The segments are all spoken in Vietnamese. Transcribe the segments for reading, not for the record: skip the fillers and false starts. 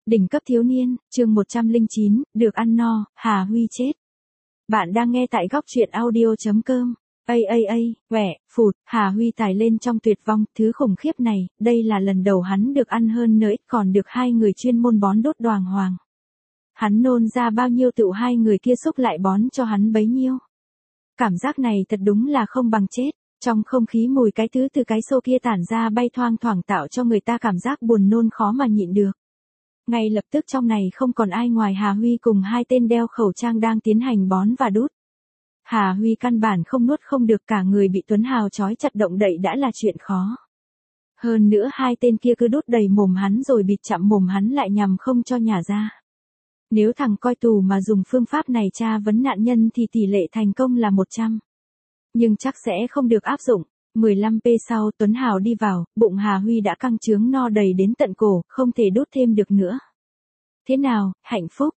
Đỉnh cấp thiếu niên, chương 109, được ăn no, Hà Huy chết. Bạn đang nghe tại góc truyện audio.com. Quẻ, phụt, Hà Huy tải lên trong tuyệt vong, thứ khủng khiếp này, đây là lần đầu hắn được ăn hơn nữa, còn được hai người chuyên môn bón đốt đoàng hoàng. Hắn nôn ra bao nhiêu tựu hai người kia xúc lại bón cho hắn bấy nhiêu. Cảm giác này thật đúng là không bằng chết, trong không khí mùi cái thứ từ cái xô kia tản ra bay thoang thoảng tạo cho người ta cảm giác buồn nôn khó mà nhịn được. Ngay lập tức trong này không còn ai ngoài Hà Huy cùng hai tên đeo khẩu trang đang tiến hành bón và đút. Hà Huy căn bản không nuốt không được, cả người bị Tuấn Hào trói chặt động đậy đã là chuyện khó. Hơn nữa hai tên kia cứ đút đầy mồm hắn rồi bịt chặm mồm hắn lại nhằm không cho nhả ra. Nếu thằng coi tù mà dùng phương pháp này tra vấn nạn nhân thì tỷ lệ thành công là 100. Nhưng chắc sẽ không được áp dụng. 15p sau Tuấn Hào đi vào, bụng Hà Huy đã căng trướng no đầy đến tận cổ, không thể đút thêm được nữa. Thế nào, hạnh phúc,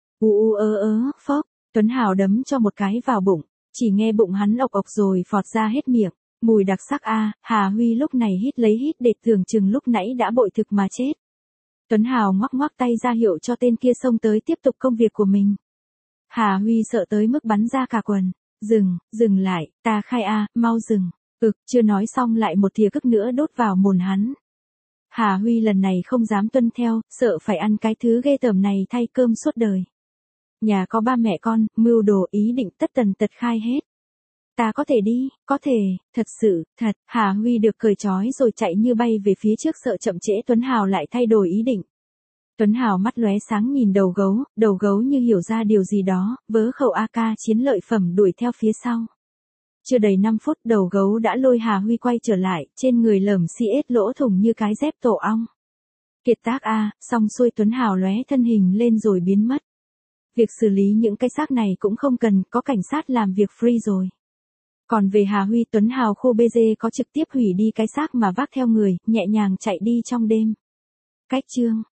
phốc, Tuấn Hào đấm cho một cái vào bụng, chỉ nghe bụng hắn ộc ộc rồi phọt ra hết miệng, mùi đặc sắc a. Hà Huy lúc này hít lấy hít để tưởng chừng lúc nãy đã bội thực mà chết. Tuấn Hào ngoắc ngoắc tay ra hiệu cho tên kia xông tới tiếp tục công việc của mình. Hà Huy sợ tới mức bắn ra cả quần, dừng lại, ta khai a, mau dừng. Chưa nói xong lại một thìa cức nữa đốt vào mồm hắn. Hà Huy lần này không dám tuân theo, sợ phải ăn cái thứ ghê tởm này thay cơm suốt đời. Nhà có ba mẹ con, mưu đồ ý định tất tần tật khai hết. Ta có thể đi, có thể, thật sự, thật. Hà Huy được cởi trói rồi chạy như bay về phía trước sợ chậm trễ Tuấn Hào lại thay đổi ý định. Tuấn Hào mắt lóe sáng nhìn đầu gấu như hiểu ra điều gì đó, vớ khẩu AK chiến lợi phẩm đuổi theo phía sau. Chưa đầy 5 phút đầu gấu đã lôi Hà Huy quay trở lại, trên người lởm xi ết lỗ thủng như cái dép tổ ong. Kiệt tác a, xong xuôi Tuấn Hào lóe thân hình lên rồi biến mất. Việc xử lý những cái xác này cũng không cần, có cảnh sát làm việc free rồi. Còn về Hà Huy, Tuấn Hào khô bê dê có trực tiếp hủy đi cái xác mà vác theo người, nhẹ nhàng chạy đi trong đêm. Cách chương